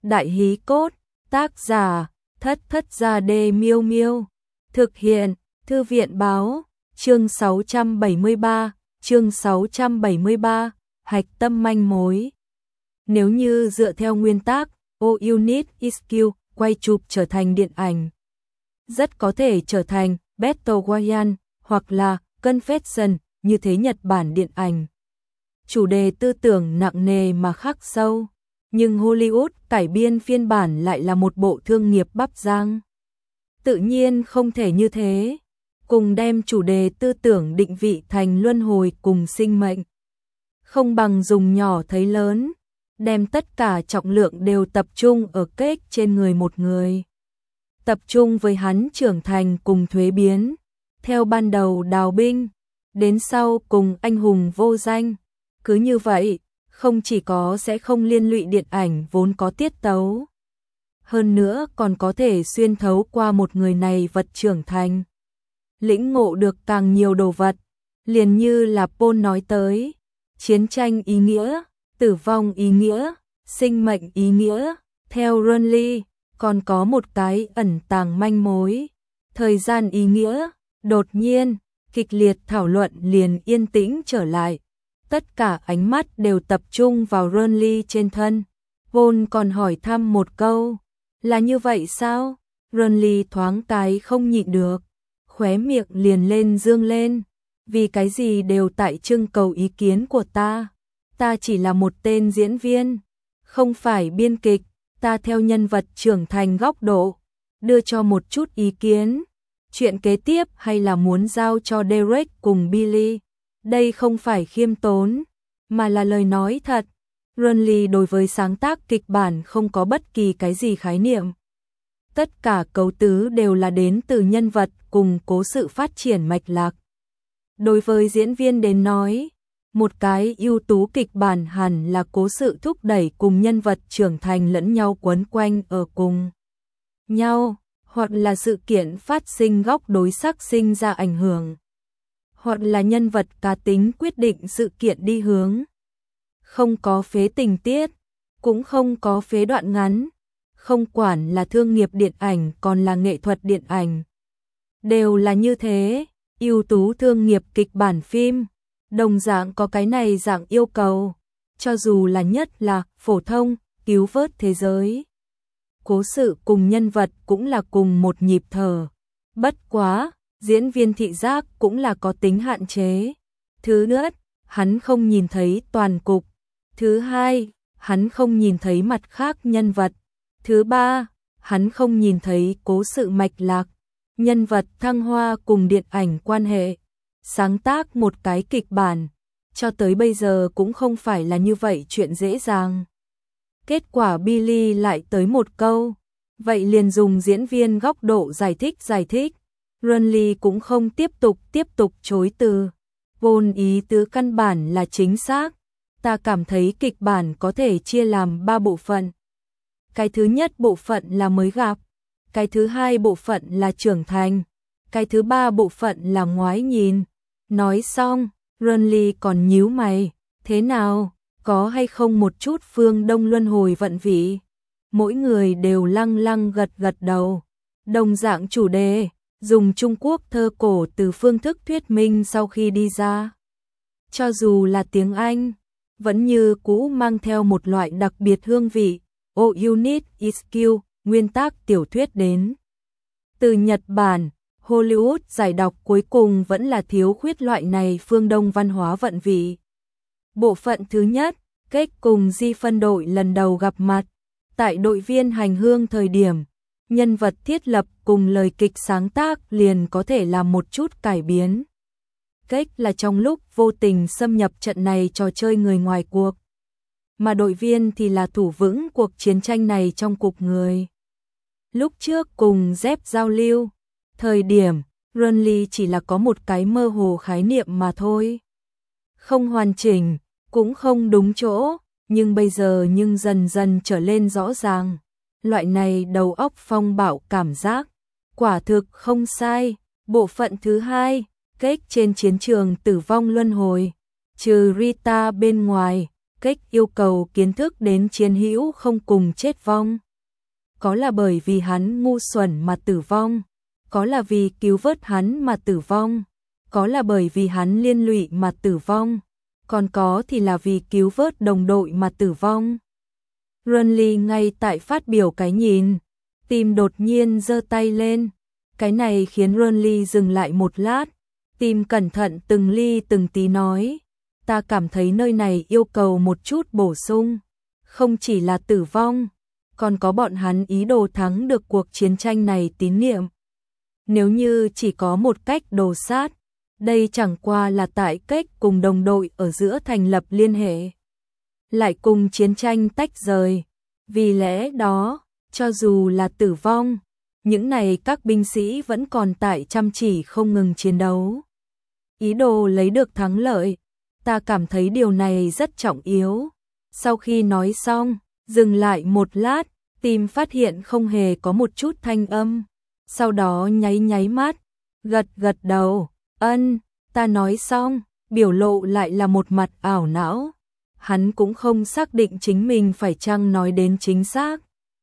Đại hí cốt, tác giả, Thất Thất Gia Đê Miêu Miêu. Thực hiện, Thư viện Báo, chương 673, hạch tâm manh mối. Nếu như dựa theo nguyên tắc, All You Need Is Skill, quay chụp trở thành điện ảnh, rất có thể trở thành Battle Royale hoặc là Confession, như thế Nhật Bản điện ảnh. Chủ đề tư tưởng nặng nề mà khắc sâu, nhưng Hollywood cải biên phiên bản lại là một bộ thương nghiệp bắp rang. Tự nhiên không thể như thế, cùng đem chủ đề tư tưởng định vị thành luân hồi cùng sinh mệnh. Không bằng dùng nhỏ thấy lớn, đem tất cả trọng lượng đều tập trung ở Cage trên người một người. Tập trung với hắn trưởng thành cùng thuế biến, theo ban đầu đào binh, đến sau cùng anh hùng vô danh. Cứ như vậy, không chỉ có sẽ không liên lụy điện ảnh vốn có tiết tấu, hơn nữa còn có thể xuyên thấu qua một người này vật trưởng thành, lĩnh ngộ được càng nhiều đồ vật, liền như là Paul nói tới, chiến tranh ý nghĩa, tử vong ý nghĩa, sinh mệnh ý nghĩa. Theo Ronly, còn có một cái ẩn tàng manh mối, thời gian ý nghĩa. Đột nhiên, kịch liệt thảo luận liền yên tĩnh trở lại. Tất cả ánh mắt đều tập trung vào Ronly trên thân. Paul còn hỏi thăm một câu, là như vậy sao? Ronly thoáng cái không nhịn được, khóe miệng liền lên dương lên. Vì cái gì đều tại trưng cầu ý kiến của ta? Ta chỉ là một tên diễn viên, không phải biên kịch. Ta theo nhân vật trưởng thành góc độ, đưa cho một chút ý kiến. Chuyện kế tiếp hay là muốn giao cho Derek cùng Billy. Đây không phải khiêm tốn, mà là lời nói thật. Ronly đối với sáng tác kịch bản không có bất kỳ cái gì khái niệm. Tất cả cấu tứ đều là đến từ nhân vật cùng cố sự phát triển mạch lạc. Đối với diễn viên đến nói, một cái ưu tú kịch bản hẳn là cố sự thúc đẩy cùng nhân vật trưởng thành lẫn nhau quấn quanh ở cùng nhau, hoặc là sự kiện phát sinh góc đối sắc sinh ra ảnh hưởng, hoặc là nhân vật cá tính quyết định sự kiện đi hướng. Không có phế tình tiết, cũng không có phế đoạn ngắn, không quản là thương nghiệp điện ảnh còn là nghệ thuật điện ảnh. Đều là như thế, ưu tú thương nghiệp kịch bản phim, đồng dạng có cái này dạng yêu cầu, cho dù là nhất là phổ thông, cứu vớt thế giới. Cố sự cùng nhân vật cũng là cùng một nhịp thở. Bất quá, diễn viên thị giác cũng là có tính hạn chế. Thứ nhất, hắn không nhìn thấy toàn cục. Thứ hai, hắn không nhìn thấy mặt khác nhân vật. Thứ ba, hắn không nhìn thấy cố sự mạch lạc, nhân vật thăng hoa cùng điện ảnh quan hệ. Sáng tác một cái kịch bản, cho tới bây giờ cũng không phải là như vậy chuyện dễ dàng. Kết quả Billy lại tới một câu, vậy liền dùng diễn viên góc độ giải thích. Ronly cũng không tiếp tục chối từ. Vốn ý tứ căn bản là chính xác. Ta cảm thấy kịch bản có thể chia làm 3 bộ phận. Cái thứ nhất bộ phận là mới gặp, cái thứ hai bộ phận là trưởng thành, cái thứ ba bộ phận là ngoái nhìn. Nói xong, Ronly còn nhíu mày, thế nào, có hay không một chút phương Đông luân hồi vận vị? Mỗi người đều lăng gật đầu. Đồng dạng chủ đề, dùng Trung Quốc thơ cổ từ phương thức thuyết minh sau khi đi ra. Cho dù là tiếng Anh, vẫn như cũ mang theo một loại đặc biệt hương vị. All You Need Is Skill, nguyên tác tiểu thuyết đến từ Nhật Bản. Hollywood giải đọc cuối cùng vẫn là thiếu khuyết loại này phương Đông văn hóa vận vị. Bộ phận thứ nhất, Cage cùng Di phân đội lần đầu gặp mặt. Tại đội viên hành hương thời điểm, nhân vật thiết lập cùng lời kịch sáng tác liền có thể làm một chút cải biến. Cage là trong lúc vô tình xâm nhập trận này trò chơi người ngoài cuộc, mà đội viên thì là thủ vững cuộc chiến tranh này trong cuộc người. Lúc trước cùng Zep giao lưu, thời điểm, Ronly chỉ là có một cái mơ hồ khái niệm mà thôi. Không hoàn chỉnh, cũng không đúng chỗ, nhưng bây giờ dần dần trở lên rõ ràng. Loại này đầu óc phong bạo cảm giác, quả thực không sai. Bộ phận thứ hai, Cage trên chiến trường tử vong luân hồi. Trừ Rita bên ngoài, Cách yêu cầu kiến thức đến chiến hữu không cùng chết vong. Có là bởi vì hắn ngu xuẩn mà tử vong, có là vì cứu vớt hắn mà tử vong, có là bởi vì hắn liên lụy mà tử vong, còn có thì là vì cứu vớt đồng đội mà tử vong. Renly ngay tại phát biểu cái nhìn, Tim đột nhiên giơ tay lên. Cái này khiến Renly dừng lại một lát, Tim cẩn thận từng ly từng tí nói, ta cảm thấy nơi này yêu cầu một chút bổ sung, không chỉ là tử vong, còn có bọn hắn ý đồ thắng được cuộc chiến tranh này tín niệm. Nếu như chỉ có một cách đồ sát, đây chẳng qua là tại cách cùng đồng đội ở giữa thành lập liên hệ, lại cùng chiến tranh tách rời. Vì lẽ đó, cho dù là tử vong, những này các binh sĩ vẫn còn tại chăm chỉ không ngừng chiến đấu. Ý đồ lấy được thắng lợi, ta cảm thấy điều này rất trọng yếu. Sau khi nói xong, dừng lại một lát, Tim phát hiện không hề có một chút thanh âm. Sau đó nháy nháy mắt, gật gật đầu, ta nói xong, biểu lộ lại là một mặt ảo não. Hắn cũng không xác định chính mình phải chăng nói đến chính xác.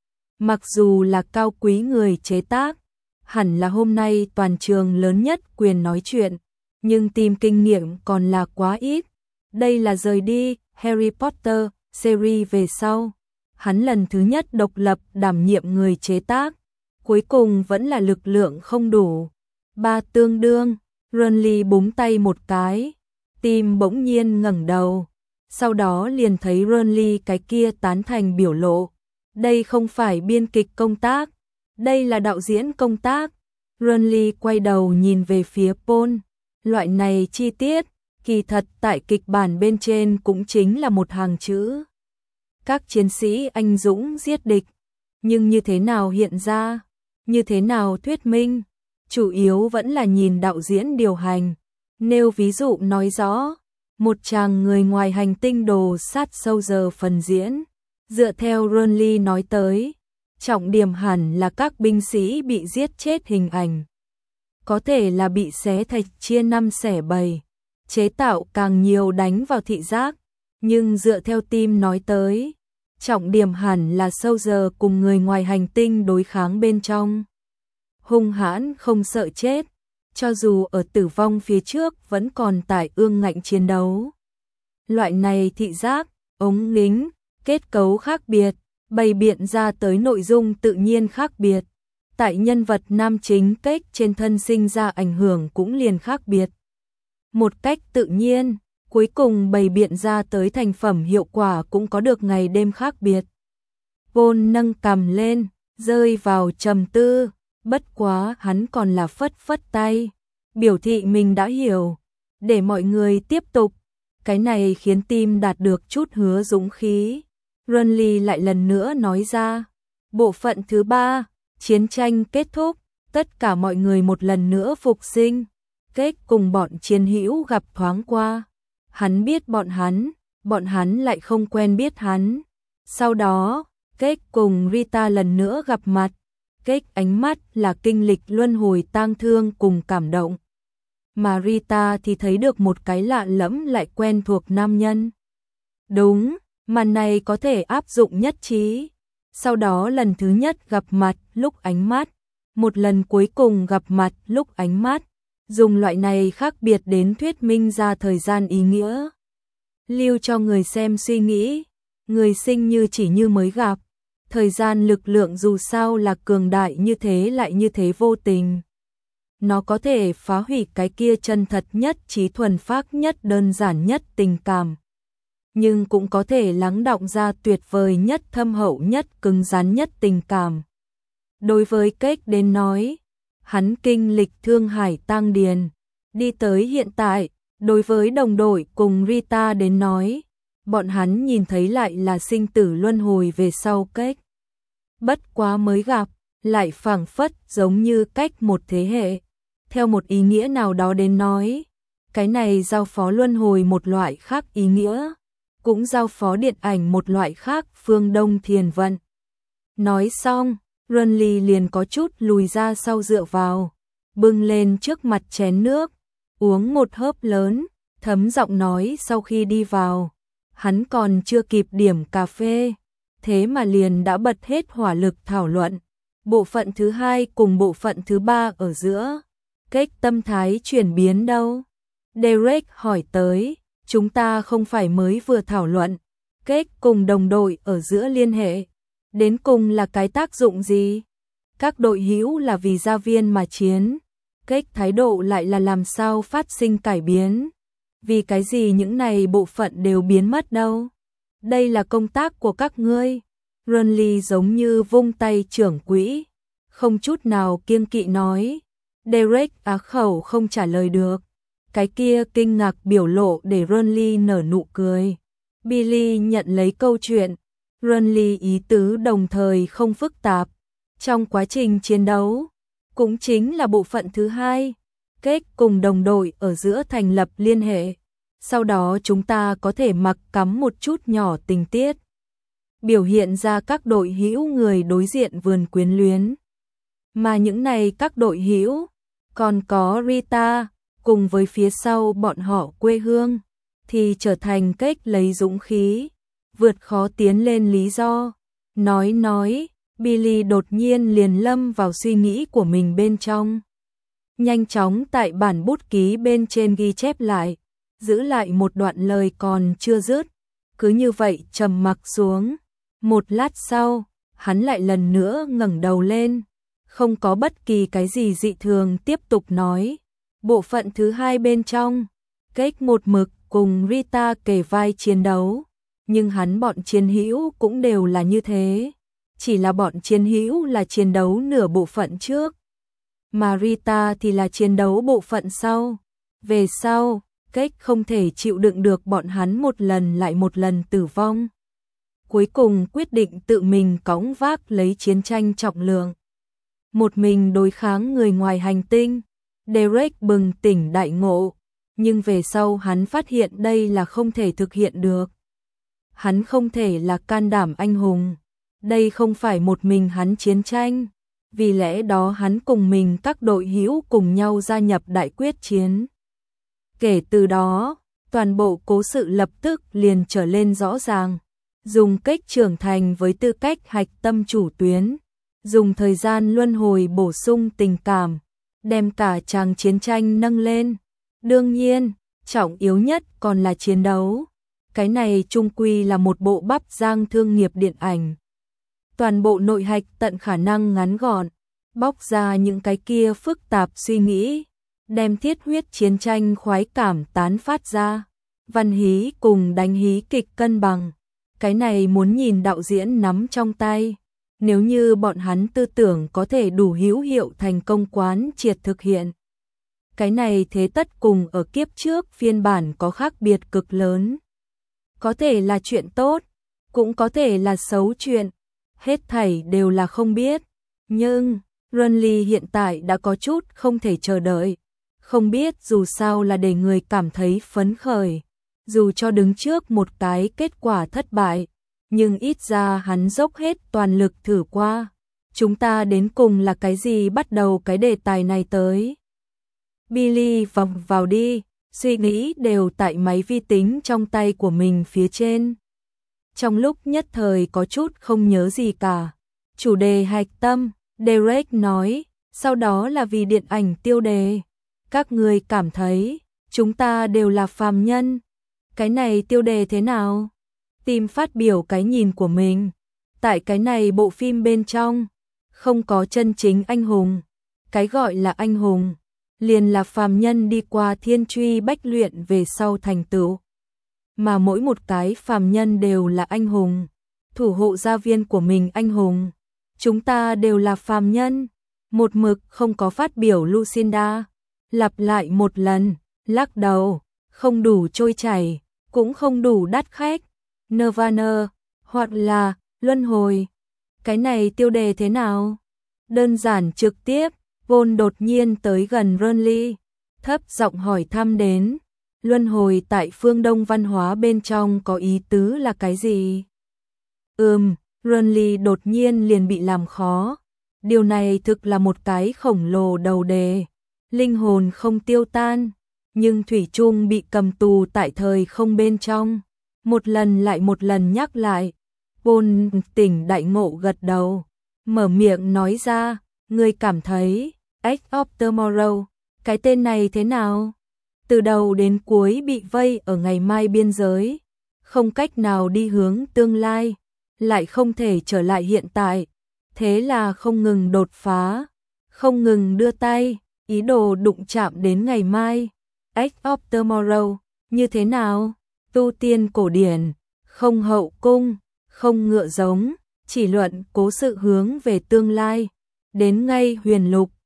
Mặc dù là cao quý người chế tác, hẳn là hôm nay toàn trường lớn nhất quyền nói chuyện, nhưng Tim kinh nghiệm còn là quá ít. Đây là rời đi Harry Potter series về sau, hắn lần thứ nhất độc lập đảm nhiệm người chế tác, cuối cùng vẫn là lực lượng không đủ. 3 tương đương, Renly búng tay một cái, Tim bỗng nhiên ngẩng đầu, sau đó liền thấy Renly cái kia tán thành biểu lộ. Đây không phải biên kịch công tác, đây là đạo diễn công tác. Renly quay đầu nhìn về phía Paul, loại này chi tiết, kỳ thật tại kịch bản bên trên cũng chính là một hàng chữ. Các chiến sĩ anh dũng giết địch, nhưng như thế nào hiện ra, như thế nào thuyết minh, chủ yếu vẫn là nhìn đạo diễn điều hành. Nêu ví dụ nói rõ, một chàng người ngoài hành tinh đồ sát sâu giờ phần diễn. Dựa theo Renly nói tới, trọng điểm hẳn là các binh sĩ bị giết chết hình ảnh. Có thể là bị xé thạch chia 5 xẻ 7, chế tạo càng nhiều đánh vào thị giác. Nhưng dựa theo Tim nói tới, trọng điểm hẳn là sâu giờ cùng người ngoài hành tinh đối kháng bên trong. Hung hãn không sợ chết, cho dù ở tử vong phía trước vẫn còn tại ương ngạnh chiến đấu. Loại này thị giác, ống kính, kết cấu khác biệt, bày biện ra tới nội dung tự nhiên khác biệt. Tại nhân vật nam chính cách trên thân sinh ra ảnh hưởng cũng liền khác biệt. Một cách tự nhiên, cuối cùng bày biện ra tới thành phẩm hiệu quả cũng có được ngày đêm khác biệt. Paul nâng cằm lên, rơi vào trầm tư, bất quá hắn còn là phất phất tay, biểu thị mình đã hiểu, để mọi người tiếp tục. Cái này khiến Tim đạt được chút hứa dũng khí. Renly lại lần nữa nói ra, bộ phận thứ 3, chiến tranh kết thúc, tất cả mọi người một lần nữa phục sinh. Kết cùng bọn chiến hữu gặp thoáng qua, hắn biết bọn hắn lại không quen biết hắn. Sau đó, Kết cùng Rita lần nữa gặp mặt, Kết ánh mắt là kinh lịch luân hồi tang thương cùng cảm động. Mà Rita thì thấy được một cái lạ lẫm lại quen thuộc nam nhân. Đúng, màn này có thể áp dụng nhất trí. Sau đó lần thứ nhất gặp mặt lúc ánh mắt, một lần cuối cùng gặp mặt lúc ánh mắt, dùng loại này khác biệt đến thuyết minh ra thời gian ý nghĩa. Lưu cho người xem suy nghĩ, người sinh như chỉ như mới gặp, thời gian lực lượng dù sao là cường đại như thế lại như thế vô tình. Nó có thể phá hủy cái kia chân thật nhất, trí thuần phác nhất, đơn giản nhất tình cảm. Nhưng cũng có thể lắng đọng ra tuyệt vời nhất, thâm hậu nhất, cứng rắn nhất tình cảm. Đối với Kết đến nói, hắn kinh lịch Thương Hải Tang Điền, đi tới hiện tại. Đối với đồng đội cùng Rita đến nói, bọn hắn nhìn thấy lại là sinh tử luân hồi về sau Kết. Bất quá mới gặp, lại phảng phất giống như cách một thế hệ. Theo một ý nghĩa nào đó đến nói, cái này giao phó luân hồi một loại khác ý nghĩa, cũng giao phó điện ảnh một loại khác, phương Đông thiền vận. Nói xong, Renly liền có chút lùi ra sau dựa vào, bưng lên trước mặt chén nước, uống một hớp lớn, thấm giọng nói sau khi đi vào. Hắn còn chưa kịp điểm cà phê, thế mà liền đã bật hết hỏa lực thảo luận. Bộ phận thứ hai cùng bộ phận thứ ba ở giữa. Cách tâm thái chuyển biến đâu? Derek hỏi tới, chúng ta không phải mới vừa thảo luận. Cách cùng đồng đội ở giữa liên hệ. Đến cùng là cái tác dụng gì? Các đội hữu là vì gia viên mà chiến. Cách thái độ lại là làm sao phát sinh cải biến. Vì cái gì những này bộ phận đều biến mất đâu? Đây là công tác của các ngươi. Renly giống như vung tay trưởng quỹ, không chút nào kiêng kỵ nói. Derek á khẩu không trả lời được. Cái kia kinh ngạc biểu lộ để Renly nở nụ cười. Billy nhận lấy câu chuyện. Renly ý tứ đồng thời không phức tạp. Trong quá trình chiến đấu, cũng chính là bộ phận thứ hai, kết cùng đồng đội ở giữa thành lập liên hệ. Sau đó chúng ta có thể mặc cắm một chút nhỏ tình tiết, biểu hiện ra các đội hữu người đối diện vườn quyến luyến. Mà những này các đội hữu, còn có Rita, cùng với phía sau bọn họ quê hương, thì trở thành cách lấy dũng khí, vượt khó tiến lên lý do. Nói, Billy đột nhiên liền lâm vào suy nghĩ của mình bên trong. Nhanh chóng tại bản bút ký bên trên ghi chép lại, giữ lại một đoạn lời còn chưa dứt. Cứ như vậy trầm mặc xuống. Một lát sau, hắn lại lần nữa ngẩng đầu lên. Không có bất kỳ cái gì dị thường tiếp tục nói. Bộ phận thứ hai bên trong, cách một mực cùng Rita kề vai chiến đấu. Nhưng hắn bọn chiến hữu cũng đều là như thế. Chỉ là bọn chiến hữu là chiến đấu nửa bộ phận trước, mà Rita thì là chiến đấu bộ phận sau. Về sau, cách không thể chịu đựng được bọn hắn một lần lại một lần tử vong. Cuối cùng quyết định tự mình cõng vác lấy chiến tranh trọng lượng. Một mình đối kháng người ngoài hành tinh. Derek bừng tỉnh đại ngộ, nhưng về sau hắn phát hiện đây là không thể thực hiện được. Hắn không thể là can đảm anh hùng. Đây không phải một mình hắn chiến tranh, vì lẽ đó hắn cùng mình các đội hữu cùng nhau gia nhập đại quyết chiến. Kể từ đó, toàn bộ cố sự lập tức liền trở lên rõ ràng. Dùng cách trưởng thành với tư cách hạch tâm chủ tuyến, dùng thời gian luân hồi bổ sung tình cảm, đem cả tràng chiến tranh nâng lên. Đương nhiên, trọng yếu nhất còn là chiến đấu. Cái này chung quy là một bộ bắp rang thương nghiệp điện ảnh. Toàn bộ nội hạch tận khả năng ngắn gọn, bóc ra những cái kia phức tạp suy nghĩ, đem thiết huyết chiến tranh khoái cảm tán phát ra, văn hí cùng đánh hí kịch cân bằng. Cái này muốn nhìn đạo diễn nắm trong tay, nếu như bọn hắn tư tưởng có thể đủ hữu hiệu thành công quán triệt thực hiện. Cái này thế tất cùng ở kiếp trước phiên bản có khác biệt cực lớn. Có thể là chuyện tốt, cũng có thể là xấu chuyện. Hết thảy đều là không biết, nhưng Renly hiện tại đã có chút không thể chờ đợi. Không biết dù sao là để người cảm thấy phấn khởi, dù cho đứng trước một cái kết quả thất bại, nhưng ít ra hắn dốc hết toàn lực thử qua. Chúng ta đến cùng là cái gì bắt đầu cái đề tài này tới? Billy vòng vào đi, suy nghĩ đều tại máy vi tính trong tay của mình phía trên. Trong lúc nhất thời có chút không nhớ gì cả. Chủ đề hạch tâm, Derek nói, sau đó là vì điện ảnh tiêu đề. Các người cảm thấy, chúng ta đều là phàm nhân. Cái này tiêu đề thế nào? Tìm phát biểu cái nhìn của mình. Tại cái này bộ phim bên trong, không có chân chính anh hùng. Cái gọi là anh hùng, liền là phàm nhân đi qua thiên truy bách luyện về sau thành tựu. Mà mỗi một cái phàm nhân đều là anh hùng, thủ hộ gia viên của mình anh hùng. Chúng ta đều là phàm nhân. Một mực không có phát biểu Lucinda, lặp lại một lần, lắc đầu, không đủ trôi chảy, cũng không đủ đắt khách. Nirvana, hoặc là luân hồi. Cái này tiêu đề thế nào? Đơn giản trực tiếp. Vốn đột nhiên tới gần Renly, thấp giọng hỏi thăm đến. Luân hồi tại phương Đông văn hóa bên trong có ý tứ là cái gì? Renly đột nhiên liền bị làm khó. Điều này thực là một cái khổng lồ đầu đề. Linh hồn không tiêu tan, nhưng thủy chung bị cầm tù tại thời không bên trong. một lần lại một lần nhắc lại. Bôn tỉnh đại ngộ gật đầu, mở miệng nói ra, ngươi cảm thấy Edge of Tomorrow, cái tên này thế nào? Từ đầu đến cuối bị vây ở ngày mai biên giới, không cách nào đi hướng tương lai, lại không thể trở lại hiện tại, thế là không ngừng đột phá, không ngừng đưa tay, ý đồ đụng chạm đến ngày mai. Edge of Tomorrow, như thế nào? Tu tiên cổ điển, không hậu cung, không ngựa giống, chỉ luận cố sự hướng về tương lai, đến ngay huyền lục,